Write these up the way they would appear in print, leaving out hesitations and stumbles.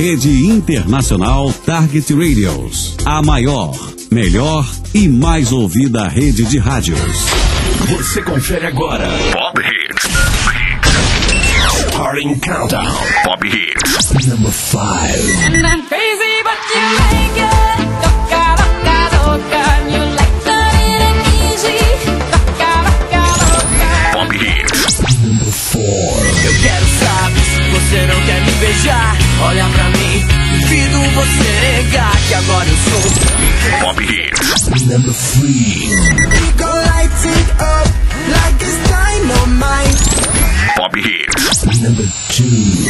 Rede Internacional Target Radios, a maior, melhor e mais ouvida rede de rádios. Você confere agora Pop Hits. Starting Countdown. Pop Hits. Number 5. And I'm crazy, but you like it. Toca, toca, toca. And you like that it ain't easy. Toca, toca, toca. Pop Hits. Number 4. Eu quero saber se você não quer me beijar. Olha pra mim, duvido você negar que agora eu sou Pop Hits. Number 3. We gon' light it up like it's dynamite. Pop Hits. Number 2.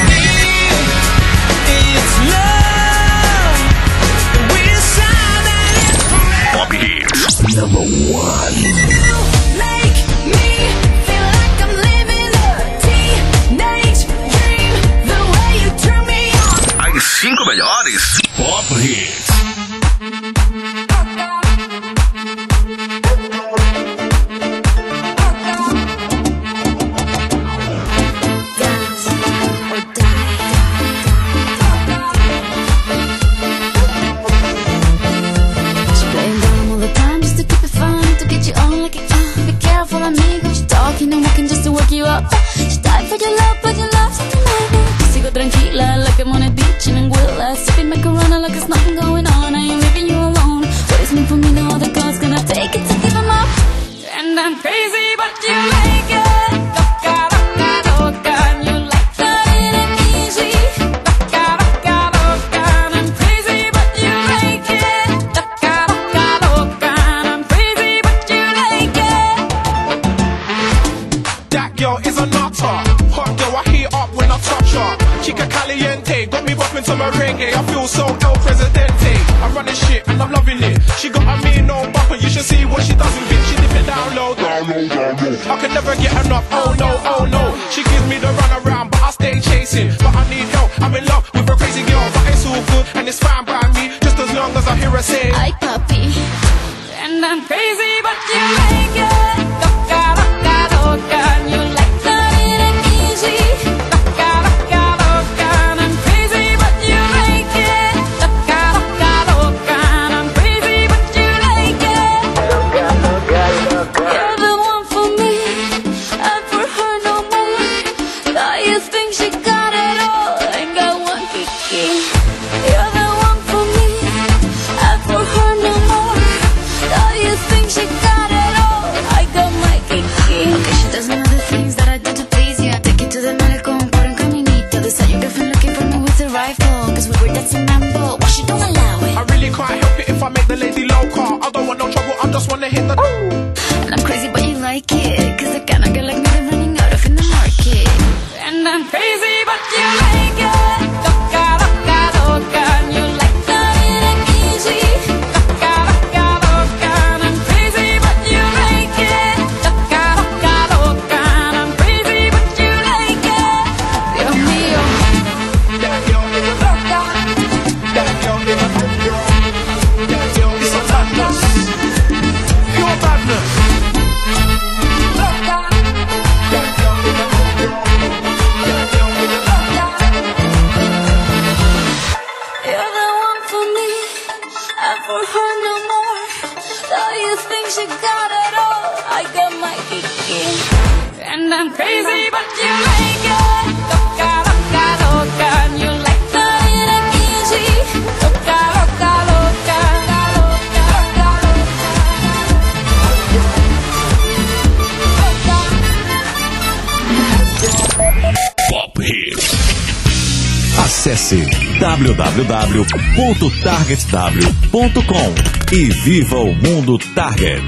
It's love. We're shining. Pop Hits. Number 1. You make me feel like I'm living a teenage dream. The way you turn me on. As 5 melhores Pop Hits. You up. She died for your love, but your love's undeniable. Sigo tranquila, like I'm on a beach in Anguilla, sipping macarona like there's nothing going on. I ain't leaving you alone. What is meant for me, no other God's gonna take it to give him up. And I'm crazy, but you like it. Toca, toca, toca. And you like that it ain't easy. Toca, toca, toca. And I'm crazy, but you like it. Toca, toca, toca. And I'm crazy, but you like it. That girl is a nutter. Hot girl, I heat up when I touch her. Chica caliente, got me bopping to merengue. I feel so El Presidente. I'm running shit and I'm loving it. She got a mean old bumper, you should see what she does with it. She dip it down low, down low, down low. I can never get enough, oh no, oh no. She gives me the run around, but I stay chasing. But I need help, I'm in love with a crazy girl. But it's all good and it's fine by me, just as long as I hear her say Ay, papi. And I'm crazy, but you like it. Toca, toca, toca. And you like that it ain't easy. Toca, toca, toca. And I'm crazy, but you like it. Toca, toca, toca. And I'm crazy, but you like it. You're the one for me, and for her no more. Now you think she got it all, ain't got one kiki. You're the one for me, and for her no more. Now you think she got it all, I got my kiki. Okay, she does know the things that I do to please you. I take you to the malecón por un caminito. This how your girlfriend looking for me with a rifle, cause we were dancing mambo. Why she don't allow it? I really can't help it if I make the lady local. I don't want no trouble, I just wanna hit the And I'm crazy but you like it, cause the kind of girl like me they're running out of in the market. And I'm crazy but you like it. Toca, toca, toca. And you like that it ain't easy. Toca, toca, toca. And I'm crazy but you like it. Toca, toca, toca. And I'm crazy but you like it. Dios mío. that girl is a Toca. that girl is a that girl is a badness. Pure badness. Toca. That girl is a that girl is a You're the one for me, and for her no more. Now you think she got it all, I got my kiki. And I'm crazy, but you like it. Toca, toca, toca. And you like that it ain't easy. Toca, toca, toca. Pop Hits. Acesse www.targetw.com e viva o mundo Target.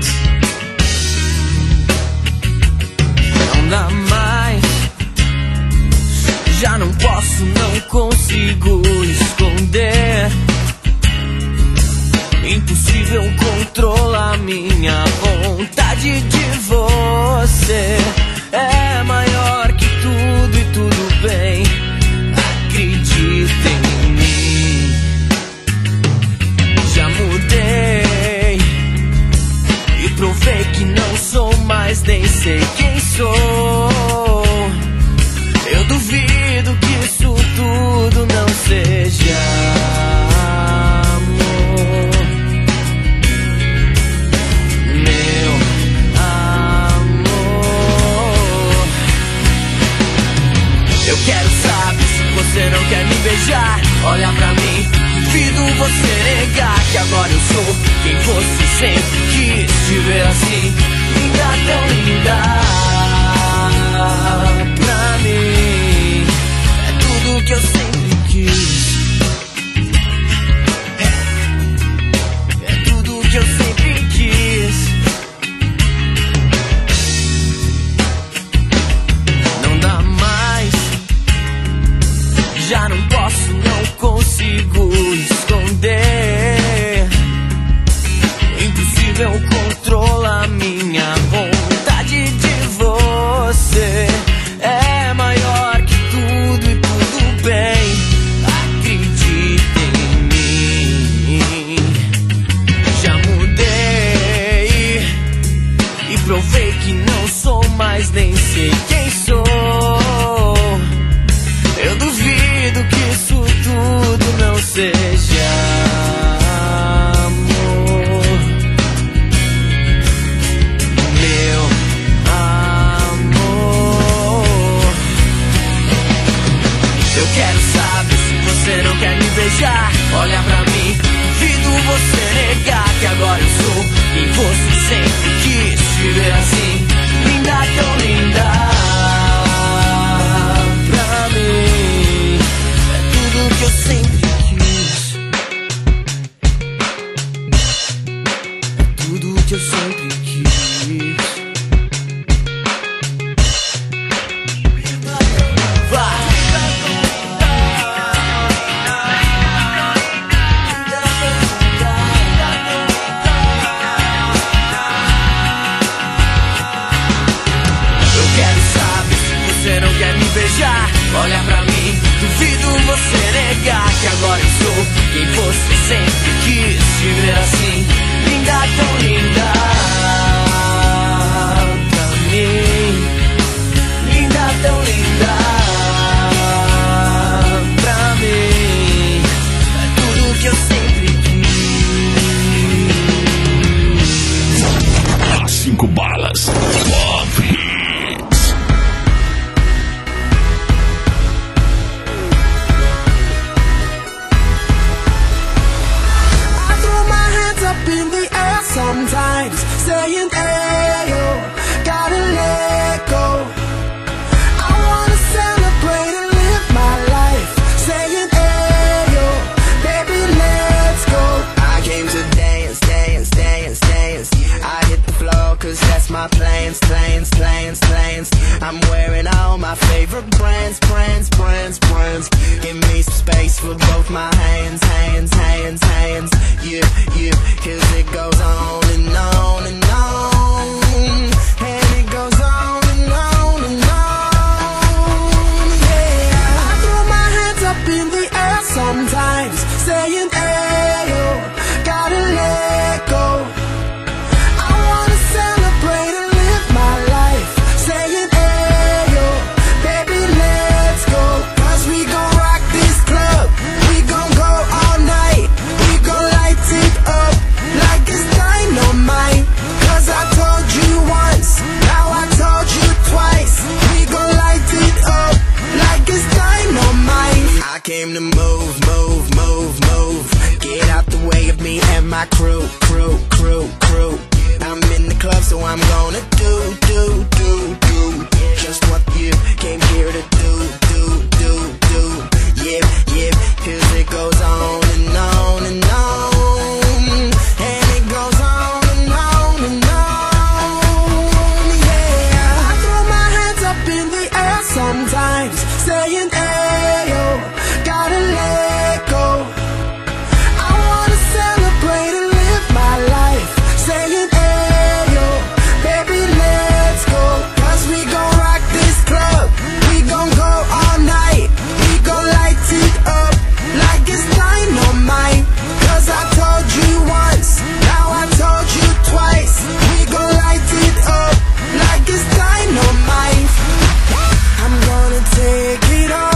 Não dá mais. Já não posso, não consigo esconder. Impossível controlar minha vontade de você. É maior que tudo e tudo bem. Acredita em mim. Já mudei e provei que não sou mais, nem sei quem sou. Eu duvido que isso tudo não seja você não quer me beijar, olha pra mim, duvido você negar que agora eu sou quem você sempre quis te ver assim, linda, tão linda. Pra mim é tudo que eu sempre quis, é tudo que eu sempre quis. Não dá mais, já não posso, não consigo esconder. Impossível controlar minha vontade de você. É maior que tudo e tudo bem. Acredita em mim. Já mudei e provei que não sou mais, nem sei quem sou. Eu duvido que isso tudo não seja amor. Meu amor, eu quero saber se você não quer me beijar, olha pra mim, duvido você negar que agora eu sou quem você sempre quis te ver assim, linda, tão linda. Pra mim é tudo que eu sempre quis, é tudo que eu sempre quis. Você não quer me beijar, olha pra mim, duvido você negar que agora eu sou quem você sempre quis te ver assim, linda, tão linda. Pra mim, linda, tão linda. Pra mim é tudo que eu sempre quis. As 5 balas. Pop Hits. In the air sometimes, saying, ayo, gotta let go. I wanna celebrate and live my life, saying, ayo, baby, let's go. I came to dance, dance, dance, dance. I hit the floor cause that's my plans, plans, plans, plans. I'm wearing all my favorite brands, brands, brands, brands. Give me some space for both my hands, hands, hands, hands. Yeah, yeah, cause it goes on and on and on. And it goes on and on and on. Yeah, I throw my hands up in the air sometimes, saying, ayo, gotta let go. I wanna celebrate and live my life, saying, ayo, baby, let's go. Cause we gon' rock this club, we gon' go all night, we gon' light it up like it's dynamite. Cause I told you once, now I told you twice, we gon' light it up like it's dynamite. I came to move, move, move, move. Get out the way of me and my crew, crew, crew, crew. I'm in the club so I'm gonna do, do, do, do just what you came here to do, do, do, do. Yeah, yeah, cause it goes on and on and on. And it goes on and on and on. Yeah, I throw my hands up in the air sometimes, saying, ayo, gotta let go. I wanna celebrate and live my life, saying, ayo, baby, let's go. Cause we gon' rock this club, we gon' go all night, we gon' light it up like it's dynamite. Cause I told you once, now I told you twice, we gon' light it up like it's dynamite. I'm gonna take it all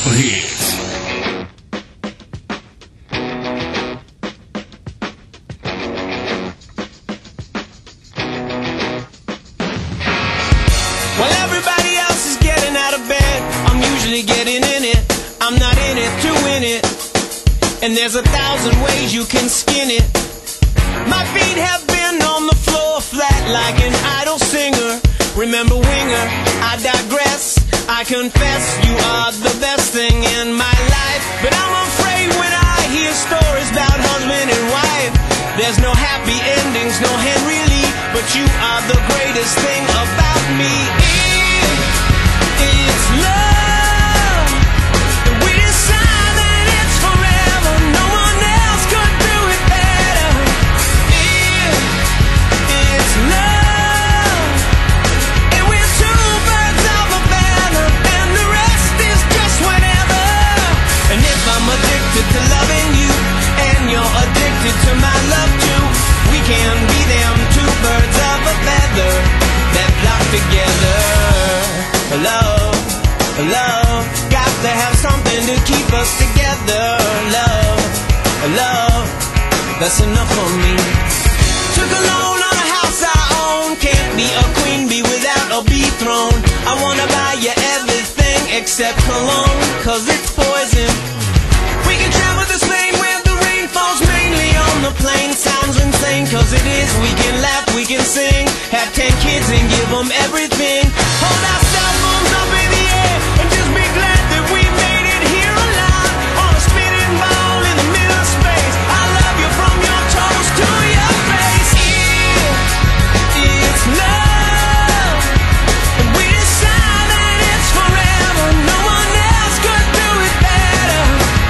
Hits. While everybody else is getting out of bed, I'm usually getting in it. I'm not in it to win it. And there's 1,000 ways you can skin it. My feet have been on the floor flat like an idle singer. Remember Winger, I digress. I confess you are the best thing in my life. But I'm afraid when I hear stories about husband and wife, there's no happy endings, no Henry Lee. But you are the greatest thing about me. It's love. And we decide that it's forever. No one else could do it better. It's love. And we're two birds of a feather, and the rest is just whatever. And if I'm addicted to loving you, and you're addicted to my love too, we can be them two birds of a feather that flock together. Love, love, got to have something to keep us together. Love, love, that's enough for me. Took a loan on a house I own. Can't be a queen bee without a bee throne. I wanna buy you everything except cologne, cause it's poison. We can travel to Spain where the rain falls mainly on the plain. Sounds insane, cause it is. We can laugh, we can sing, have 10 kids and give them everything. Hold our cell phones up in the air and just be glad that we made it here alive. On a spinning ball in the middle of space. I love you from your toes to your face. It's love. And we decide that it's forever. No one else could do it better.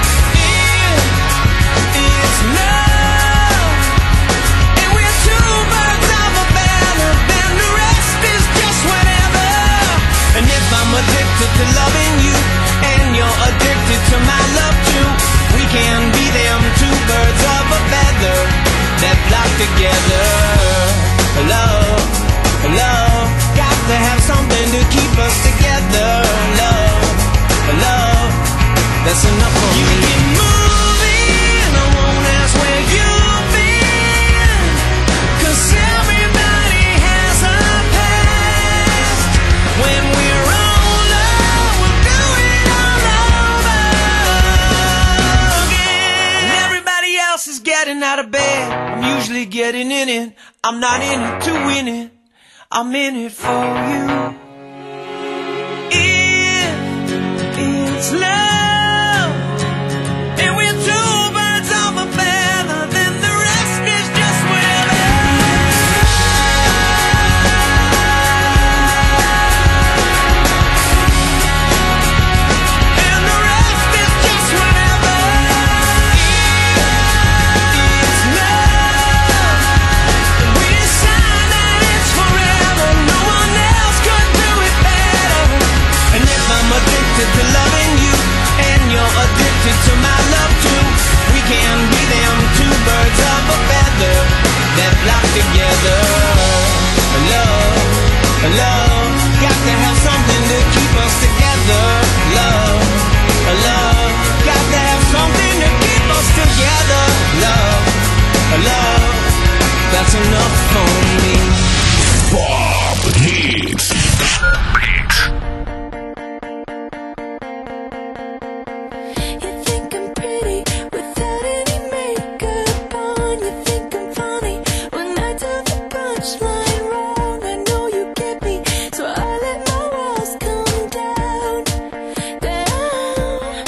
It's love. And we're two birds of a feather, then the rest is just whatever. And if I'm addicted to loving you, and you're addicted to my love too, we can be them two birds of a feather that flock together. Love, love, got to have something to keep us together. Love, love, that's enough for me. You keep moving, I won't ask where you've been, cause everybody has a past. When we're older, we'll do it all over again. And everybody else is getting out of bed, I'm usually getting in it. I'm not in it to win it, I'm in it for you. It's love. And we're two birds of a feather, then the rest is just whatever. And the rest is just whatever. It's love. And we decide that it's forever. No one else could do it better. And if I'm addicted to loving you, and you're addicted to my love too, we can be them two birds of a feather that flock together. Love, love, got to have something to keep us together. Love, love, got to have something to keep us together. Love, love, that's enough for me. Pop Hits. You think I'm pretty without any makeup on. You think I'm funny when I tell the punchline wrong. I know you get me, so I let my walls come down, down.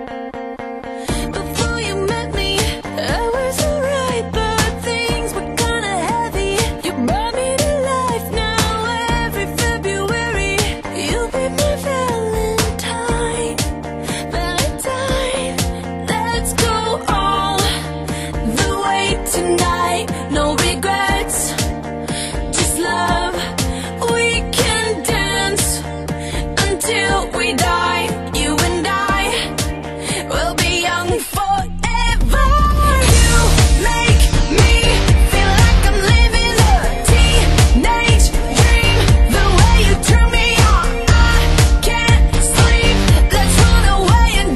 Before you met me, I was alright, but things were kinda heavy. You brought me to life now. Every February, you'll be my Valentine. Valentine, let's go all the way tonight. No regrets, just love. We can dance until we die. You and I will be young forever. You make me feel like I'm living a teenage dream. The way you turn me on, I can't sleep. Let's run away and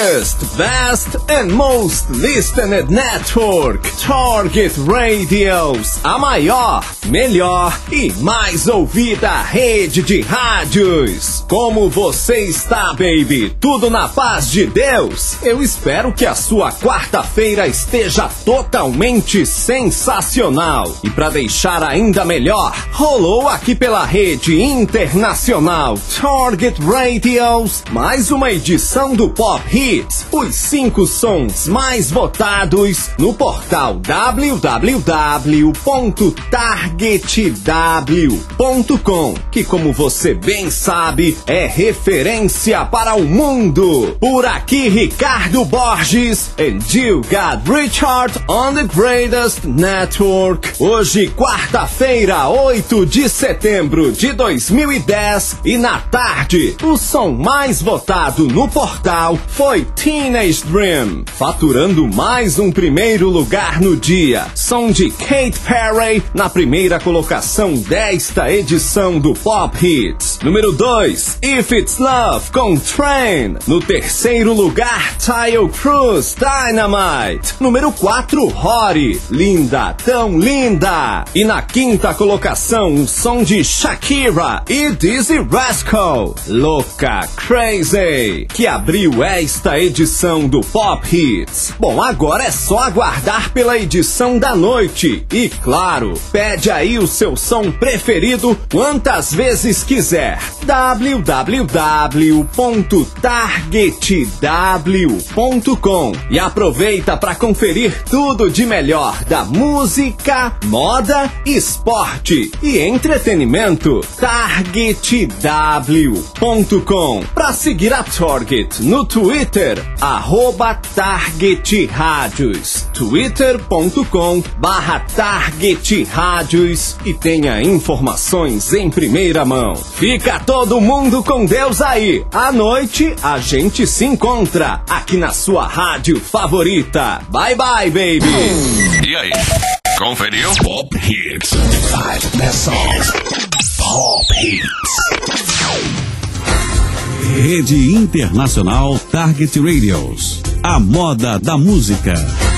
biggest, best and most listened network, Target Radios, a maior, melhor e mais ouvida rede de rádios. Como você está, baby? Tudo na paz de Deus? Eu espero que a sua quarta-feira esteja totalmente sensacional. E para deixar ainda melhor, rolou aqui pela rede internacional Target Radios mais uma edição do Pop Hits, os 5 sons mais votados no portal www.targetw.com, que, como você bem sabe, é referência para o mundo. Por aqui, Ricardo Borges and you got Richard on the Greatest Network. Hoje, quarta-feira, 8 de setembro de 2010, e na tarde, o som mais votado no portal foi Teenage Dream, faturando mais um primeiro lugar no dia. Som de Katy Perry na primeira colocação desta edição do Pop Hits. Número 2, If It's Love com Train. No terceiro lugar, Taio Cruz, Dynamite. Número 4, Rory, Linda, Tão Linda. E na quinta colocação, o som de Shakira e Dizzy Rascal, Louca, Crazy, que abriu esta edição do Pop Hits. Bom, agora é só aguardar pela edição da noite. E claro, pede aí o seu som preferido quantas vezes quiser. www.targetw.com. E aproveita para conferir tudo de melhor da música, moda, esporte e entretenimento. Targetw.com. Para seguir a Target no Twitter, @TargetRádios, twitter.com/TargetRádios, e tenha informações em primeira mão. Fica todo mundo com Deus aí. À noite a gente se encontra aqui na sua rádio favorita. Bye bye, baby. E aí? Conferiu? Pop Hits. 5 best songs. Pop Hits. Rede Internacional Target Radios. A moda da música.